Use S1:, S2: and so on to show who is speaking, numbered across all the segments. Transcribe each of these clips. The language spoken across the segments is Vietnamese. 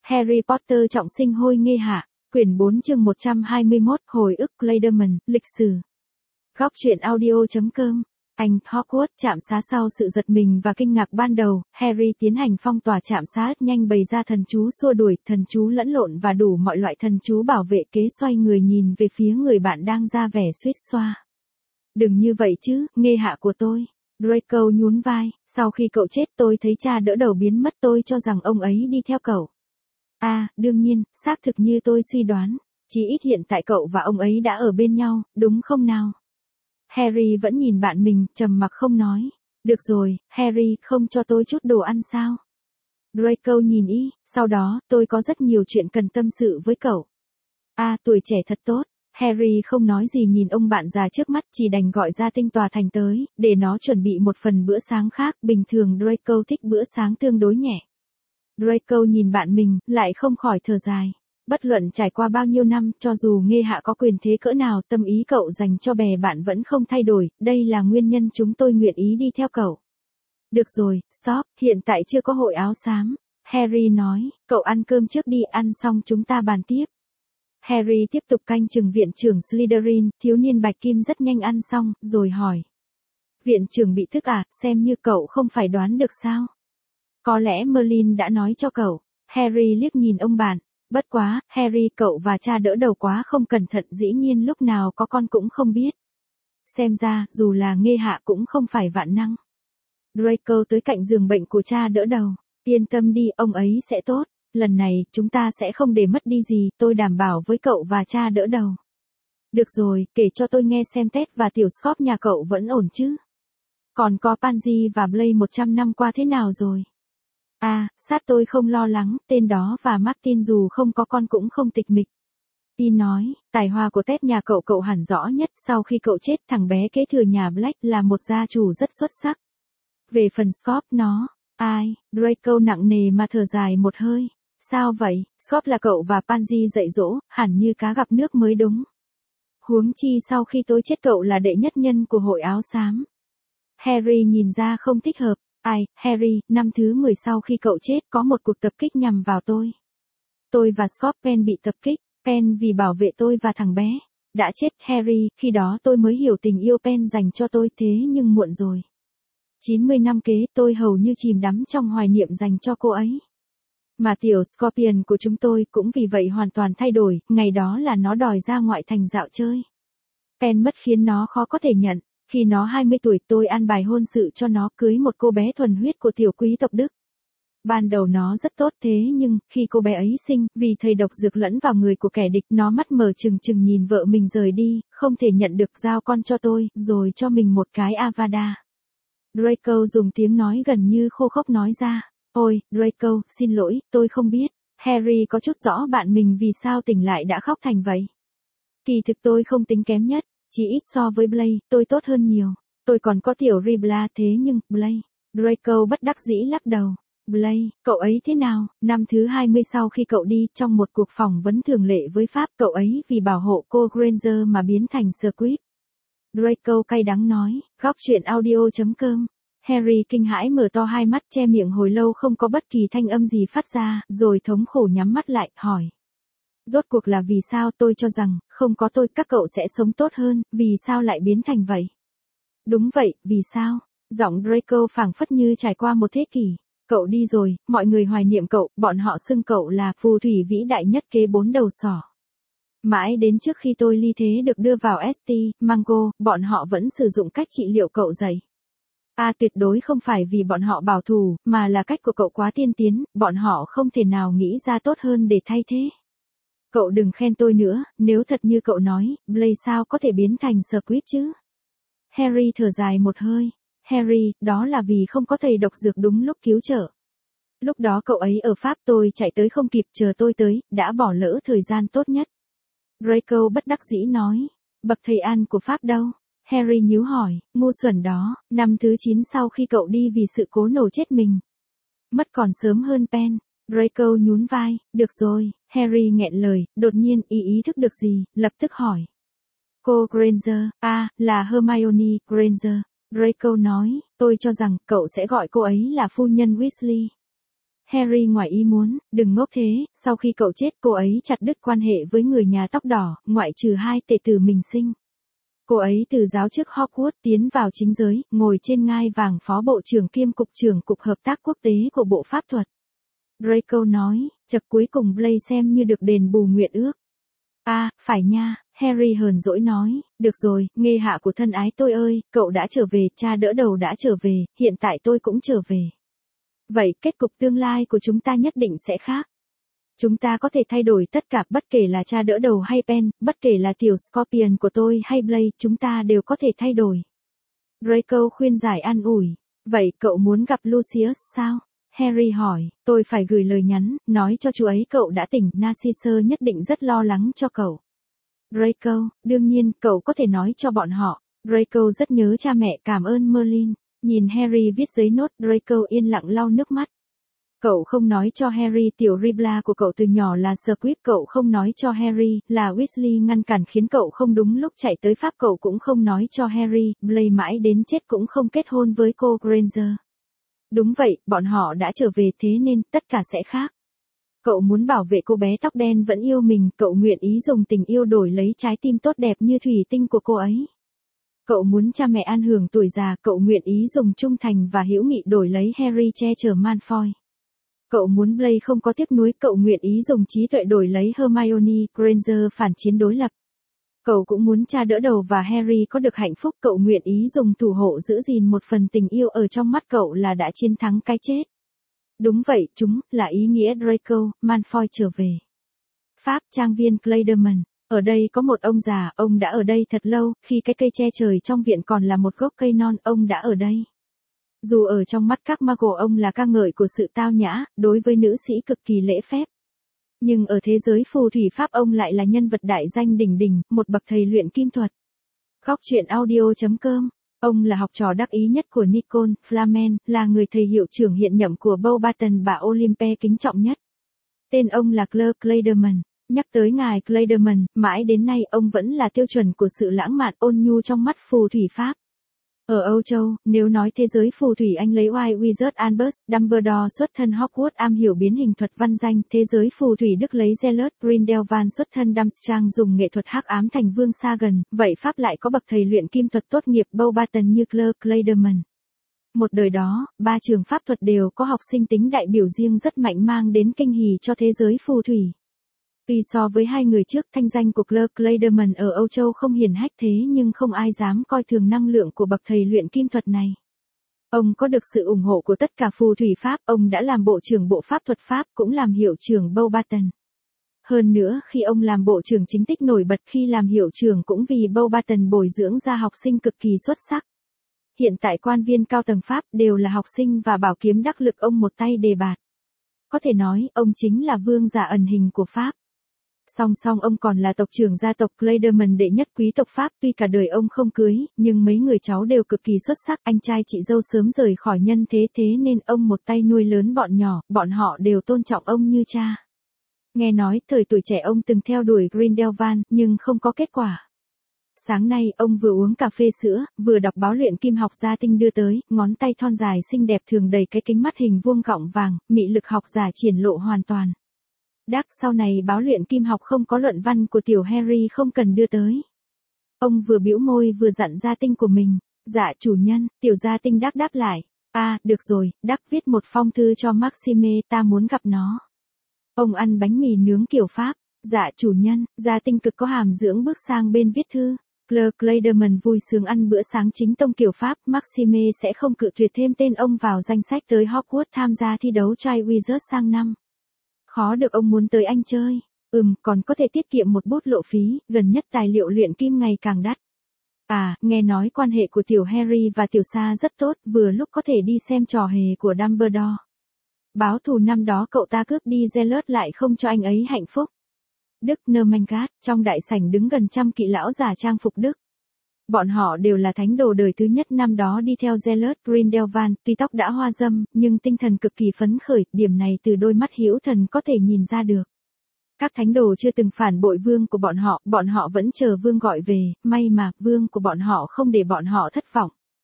S1: Harry Potter trọng sinh hôi nghê hạ, quyển 4 chương 121, hồi ức Clayderman, lịch sử. Góc truyện audio.com. Anh Hogwarts trạm xá. Sau sự giật mình và kinh ngạc ban đầu, Harry tiến hành phong tỏa trạm xá, nhanh bày ra thần chú xua đuổi, thần chú lẫn lộn và đủ mọi loại thần chú bảo vệ kế, xoay người nhìn về phía người bạn đang ra vẻ suýt xoa. Đừng như vậy chứ, nghê hạ của tôi. Draco nhún vai, sau khi cậu chết tôi thấy cha đỡ đầu biến mất, tôi cho rằng ông ấy đi theo cậu. À, đương nhiên, xác thực như tôi suy đoán, chí ít hiện tại cậu và ông ấy đã ở bên nhau, đúng không nào? Harry vẫn nhìn bạn mình, trầm mặc không nói. Được rồi, Harry, không cho tôi chút đồ ăn sao? Draco nhìn y, sau đó, tôi có rất nhiều chuyện cần tâm sự với cậu. À, tuổi trẻ thật tốt. Harry không nói gì nhìn ông bạn già trước mắt, chỉ đành gọi ra tinh tòa thành tới, để nó chuẩn bị một phần bữa sáng khác. Bình thường Draco thích bữa sáng tương đối nhẹ. Draco nhìn bạn mình, lại không khỏi thở dài. Bất luận trải qua bao nhiêu năm, cho dù nghê hạ có quyền thế cỡ nào, tâm ý cậu dành cho bè bạn vẫn không thay đổi, đây là nguyên nhân chúng tôi nguyện ý đi theo cậu. Được rồi, stop, hiện tại chưa có hội áo xám. Harry nói, cậu ăn cơm trước đi, ăn xong chúng ta bàn tiếp. Harry tiếp tục canh chừng viện trưởng Slytherin, thiếu niên bạch kim rất nhanh ăn xong, rồi hỏi. Viện trưởng bị thức à, xem như cậu không phải đoán được sao? Có lẽ Merlin đã nói cho cậu. Harry liếc nhìn ông bạn. Bất quá, Harry, cậu và cha đỡ đầu quá không cẩn thận, dĩ nhiên lúc nào có con cũng không biết. Xem ra, dù là nghê hạ cũng không phải vạn năng. Draco tới cạnh giường bệnh của cha đỡ đầu. Yên tâm đi, ông ấy sẽ tốt. Lần này, chúng ta sẽ không để mất đi gì, tôi đảm bảo với cậu và cha đỡ đầu. Được rồi, kể cho tôi nghe xem Ted và tiểu Scott nhà cậu vẫn ổn chứ. Còn có Pansy và Blaise 100 năm qua thế nào rồi? À, sát tôi không lo lắng, tên đó và Martin dù không có con cũng không tịch mịch. Y nói, tài hoa của Ted nhà cậu hẳn rõ nhất, sau khi cậu chết thằng bé kế thừa nhà Black là một gia chủ rất xuất sắc. Về phần Scott nó, ai, Draco nặng nề mà thở dài một hơi. Sao vậy, Scott là cậu và Pansy dạy dỗ, hẳn như cá gặp nước mới đúng. Huống chi sau khi tôi chết cậu là đệ nhất nhân của hội áo xám. Harry nhìn ra không thích hợp. Ai, Harry, năm thứ 10 sau khi cậu chết có một cuộc tập kích nhằm vào tôi. Tôi và Scott Penn bị tập kích, Penn vì bảo vệ tôi và thằng bé. Đã chết Harry, khi đó tôi mới hiểu tình yêu Penn dành cho tôi, thế nhưng muộn rồi. 90 năm kế tôi hầu như chìm đắm trong hoài niệm dành cho cô ấy. Mà tiểu Scorpion của chúng tôi cũng vì vậy hoàn toàn thay đổi, ngày đó là nó đòi ra ngoại thành dạo chơi. Penn mất khiến nó khó có thể nhận. Khi nó 20 tuổi tôi an bài hôn sự cho nó, cưới một cô bé thuần huyết của tiểu quý tộc Đức. Ban đầu nó rất tốt, thế nhưng, khi cô bé ấy sinh, vì thầy độc dược lẫn vào người của kẻ địch, nó mắt mở trừng trừng nhìn vợ mình rời đi, không thể nhận được, giao con cho tôi, rồi cho mình một cái Avada. Draco dùng tiếng nói gần như khô khốc nói ra. Ôi, Draco, xin lỗi, tôi không biết. Harry có chút rõ bạn mình vì sao tỉnh lại đã khóc thành vậy. Kỳ thực tôi không tính kém nhất. Chỉ ít so với Blaise, tôi tốt hơn nhiều. Tôi còn có tiểu Ribla, thế nhưng, Blaise. Draco bất đắc dĩ lắc đầu. Blaise, cậu ấy thế nào? Năm thứ 20 sau khi cậu đi, trong một cuộc phỏng vấn thường lệ với Pháp, cậu ấy vì bảo hộ cô Granger mà biến thành Squib. Draco cay đắng nói, góc truyện audio.com. Harry kinh hãi mở to hai mắt, che miệng hồi lâu không có bất kỳ thanh âm gì phát ra, rồi thống khổ nhắm mắt lại, hỏi. Rốt cuộc là vì sao? Tôi cho rằng, không có tôi các cậu sẽ sống tốt hơn, vì sao lại biến thành vậy? Đúng vậy, vì sao? Giọng Draco phảng phất như trải qua một thế kỷ. Cậu đi rồi, mọi người hoài niệm cậu, bọn họ xưng cậu là phù thủy vĩ đại nhất kế 4 đầu sỏ. Mãi đến trước khi tôi ly thế được đưa vào St. Mango, bọn họ vẫn sử dụng cách trị liệu cậu dạy. À, tuyệt đối không phải vì bọn họ bảo thủ, mà là cách của cậu quá tiên tiến, bọn họ không thể nào nghĩ ra tốt hơn để thay thế. Cậu đừng khen tôi nữa, nếu thật như cậu nói, Blaise sao có thể biến thành Squib chứ? Harry thở dài một hơi. Harry, đó là vì không có thầy độc dược đúng lúc cứu trợ. Lúc đó cậu ấy ở Pháp, tôi chạy tới không kịp, chờ tôi tới, đã bỏ lỡ thời gian tốt nhất. Draco bất đắc dĩ nói. Bậc thầy An của Pháp đâu? Harry nhíu hỏi, ngu xuẩn đó, năm thứ 9 sau khi cậu đi vì sự cố nổ chết mình. Mất còn sớm hơn Penn. Draco nhún vai, được rồi, Harry nghẹn lời, đột nhiên ý thức được gì, lập tức hỏi. Cô Granger, là Hermione Granger. Draco nói, tôi cho rằng cậu sẽ gọi cô ấy là phu nhân Weasley. Harry ngoài ý muốn, đừng ngốc thế, sau khi cậu chết cô ấy chặt đứt quan hệ với người nhà tóc đỏ, ngoại trừ 2 tệ tử mình sinh. Cô ấy từ giáo chức Hogwarts tiến vào chính giới, ngồi trên ngai vàng phó bộ trưởng kiêm cục trưởng cục hợp tác quốc tế của Bộ Pháp thuật. Draco nói, chật cuối cùng Blaise xem như được đền bù nguyện ước. Phải nha, Harry hờn dỗi nói, được rồi, nghê hạ của thân ái tôi ơi, cậu đã trở về, cha đỡ đầu đã trở về, hiện tại tôi cũng trở về. Vậy kết cục tương lai của chúng ta nhất định sẽ khác. Chúng ta có thể thay đổi tất cả, bất kể là cha đỡ đầu hay Pen, bất kể là tiểu Scorpion của tôi hay Blaise, chúng ta đều có thể thay đổi. Draco khuyên giải an ủi, vậy cậu muốn gặp Lucius sao? Harry hỏi, tôi phải gửi lời nhắn, nói cho chú ấy cậu đã tỉnh, Narcissus nhất định rất lo lắng cho cậu. Draco, đương nhiên, cậu có thể nói cho bọn họ. Draco rất nhớ cha mẹ, cảm ơn Merlin. Nhìn Harry viết giấy nốt, Draco yên lặng lau nước mắt. Cậu không nói cho Harry tiểu Ribla của cậu từ nhỏ là Squib, cậu không nói cho Harry là Weasley ngăn cản khiến cậu không đúng lúc chạy tới Pháp, cậu cũng không nói cho Harry, Blaise mãi đến chết cũng không kết hôn với cô Granger. Đúng vậy, bọn họ đã trở về thế nên tất cả sẽ khác. Cậu muốn bảo vệ cô bé tóc đen vẫn yêu mình, cậu nguyện ý dùng tình yêu đổi lấy trái tim tốt đẹp như thủy tinh của cô ấy. Cậu muốn cha mẹ an hưởng tuổi già, cậu nguyện ý dùng trung thành và hữu nghị đổi lấy Harry che chở Malfoy. Cậu muốn Blaise không có tiếc nuối, cậu nguyện ý dùng trí tuệ đổi lấy Hermione Granger phản chiến đối lập. Cậu cũng muốn cha đỡ đầu và Harry có được hạnh phúc, cậu nguyện ý dùng thủ hộ giữ gìn một phần tình yêu ở trong mắt cậu là đã chiến thắng cái chết. Đúng vậy, chúng là ý nghĩa Draco, Malfoy trở về. Pháp, trang viên Clayderman. Ở đây có một ông già, ông đã ở đây thật lâu, khi cái cây che trời trong viện còn là một gốc cây non, ông đã ở đây. Dù ở trong mắt các Muggle ông là ca ngợi của sự tao nhã, đối với nữ sĩ cực kỳ lễ phép. Nhưng ở thế giới phù thủy Pháp ông lại là nhân vật đại danh đỉnh đỉnh, một bậc thầy luyện kim thuật. Góc truyện audio.com. Ông là học trò đắc ý nhất của Nicole Flamel, là người thầy hiệu trưởng hiện nhậm của Beauxbaton bà Olympe kính trọng nhất. Tên ông là Claire Clayderman. Nhắc tới ngài Clayderman, mãi đến nay ông vẫn là tiêu chuẩn của sự lãng mạn ôn nhu trong mắt phù thủy Pháp. Ở Âu Châu, nếu nói thế giới phù thủy Anh lấy White Wizard Albus Dumbledore xuất thân Hogwarts am hiểu biến hình thuật văn danh, thế giới phù thủy Đức lấy Gellert Grindelwald xuất thân Durmstrang dùng nghệ thuật hắc ám thành Vương Sagan, vậy Pháp lại có bậc thầy luyện kim thuật tốt nghiệp Beauxbaton như Claire Clayderman. Một đời đó, 3 trường pháp thuật đều có học sinh tính đại biểu riêng rất mạnh mang đến kinh hỉ cho thế giới phù thủy. Tuy so với 2 người trước, thanh danh của Claire Clayderman ở Âu Châu không hiển hách thế nhưng không ai dám coi thường năng lượng của bậc thầy luyện kim thuật này. Ông có được sự ủng hộ của tất cả phù thủy Pháp, ông đã làm bộ trưởng Bộ Pháp thuật Pháp, cũng làm hiệu trưởng Beauxbaton. Hơn nữa, khi ông làm bộ trưởng chính tích nổi bật, khi làm hiệu trưởng cũng vì Beauxbaton bồi dưỡng ra học sinh cực kỳ xuất sắc. Hiện tại quan viên cao tầng Pháp đều là học sinh và bảo kiếm đắc lực ông một tay đề bạt. Có thể nói, ông chính là vương giả ẩn hình của Pháp. Song song ông còn là tộc trưởng gia tộc Clayderman đệ nhất quý tộc Pháp, tuy cả đời ông không cưới, nhưng mấy người cháu đều cực kỳ xuất sắc, anh trai chị dâu sớm rời khỏi nhân thế thế nên ông một tay nuôi lớn bọn nhỏ, bọn họ đều tôn trọng ông như cha. Nghe nói, thời tuổi trẻ ông từng theo đuổi Grindelwald, nhưng không có kết quả. Sáng nay, ông vừa uống cà phê sữa, vừa đọc báo luyện kim học gia tinh đưa tới, ngón tay thon dài xinh đẹp thường đầy cái kính mắt hình vuông gọng vàng, mị lực học giả triển lộ hoàn toàn. Đắc sau này báo luyện kim học không có luận văn của tiểu Harry không cần đưa tới. Ông vừa bĩu môi vừa dặn gia tinh của mình, dạ chủ nhân, tiểu gia tinh Đắc đáp lại, được rồi, Đắc viết một phong thư cho Maxime, ta muốn gặp nó. Ông ăn bánh mì nướng kiểu Pháp, dạ chủ nhân, gia tinh cực có hàm dưỡng bước sang bên viết thư. Claire Clayderman vui sướng ăn bữa sáng chính tông kiểu Pháp, Maxime sẽ không cự tuyệt thêm tên ông vào danh sách tới Hogwarts tham gia thi đấu trai Wizard sang năm. Khó được ông muốn tới Anh chơi. Còn có thể tiết kiệm một bút lộ phí, gần nhất tài liệu luyện kim ngày càng đắt. Nghe nói quan hệ của tiểu Harry và tiểu Sa rất tốt, vừa lúc có thể đi xem trò hề của Dumbledore. Báo thù năm đó cậu ta cướp đi Gellert lại không cho anh ấy hạnh phúc. Đức Nermangat, trong đại sảnh đứng gần trăm kỵ lão giả trang phục Đức. Bọn họ đều là thánh đồ đời thứ nhất năm đó đi theo Gellert Grindelwald, tuy tóc đã hoa râm, nhưng tinh thần cực kỳ phấn khởi, điểm này từ đôi mắt hữu thần có thể nhìn ra được. Các thánh đồ chưa từng phản bội vương của bọn họ vẫn chờ vương gọi về, may mà vương của bọn họ không để bọn họ thất vọng.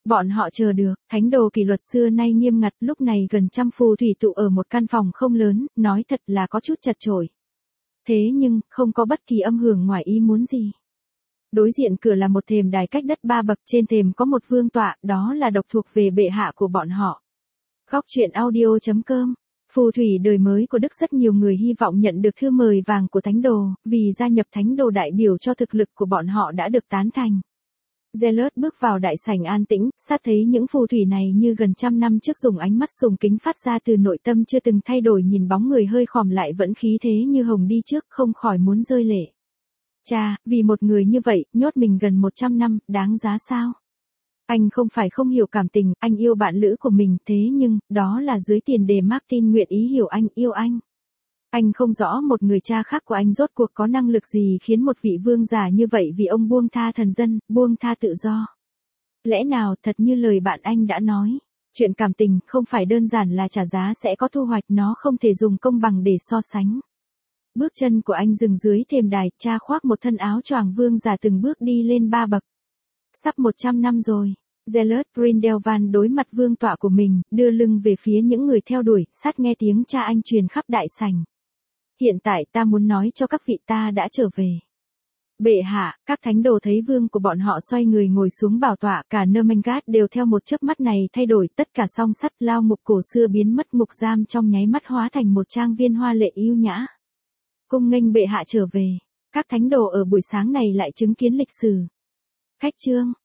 S1: Bọn họ chờ được, thánh đồ kỷ luật xưa nay nghiêm ngặt, lúc này gần trăm phù thủy tụ ở một căn phòng không lớn, nói thật là có chút chật chội. Thế nhưng, không có bất kỳ âm hưởng ngoài ý muốn gì. Đối diện cửa là một thềm đài cách đất 3 bậc, trên thềm có một vương tọa, đó là độc thuộc về bệ hạ của bọn họ. Góc truyện audio.com. Phù thủy đời mới của Đức, rất nhiều người hy vọng nhận được thư mời vàng của thánh đồ, vì gia nhập thánh đồ đại biểu cho thực lực của bọn họ đã được tán thành. Zealot bước vào đại sảnh an tĩnh, sát thấy những phù thủy này như gần trăm năm trước, dùng ánh mắt sùng kính phát ra từ nội tâm chưa từng thay đổi, nhìn bóng người hơi khòm lại vẫn khí thế như hồng đi trước, không khỏi muốn rơi lệ. Cha, vì một người như vậy, nhốt mình gần 100 năm, đáng giá sao? Anh không phải không hiểu cảm tình, anh yêu bạn lữ của mình, thế nhưng, đó là dưới tiền đề Martin nguyện ý hiểu anh, yêu anh. Anh không rõ một người cha khác của anh rốt cuộc có năng lực gì khiến một vị vương giả như vậy vì ông buông tha thần dân, buông tha tự do. Lẽ nào thật như lời bạn anh đã nói, chuyện cảm tình không phải đơn giản là trả giá sẽ có thu hoạch, nó không thể dùng công bằng để so sánh. Bước chân của anh dừng dưới thềm đài, cha khoác một thân áo choàng vương giả từng bước đi lên 3 bậc. Sắp 100 năm rồi. Zealot Grindelwald đối mặt vương tọa của mình, đưa lưng về phía những người theo đuổi, sát nghe tiếng cha anh truyền khắp đại sảnh. Hiện tại ta muốn nói cho các vị, ta đã trở về. Bệ hạ, các thánh đồ thấy vương của bọn họ xoay người ngồi xuống bảo tọa, cả Nermengard đều theo một chớp mắt này thay đổi, tất cả song sắt lao ngục cổ xưa biến mất, ngục giam trong nháy mắt hóa thành một trang viên hoa lệ yêu nhã. Cung nghênh bệ hạ trở về. Các thánh đồ ở buổi sáng này lại chứng kiến lịch sử. Khách trương,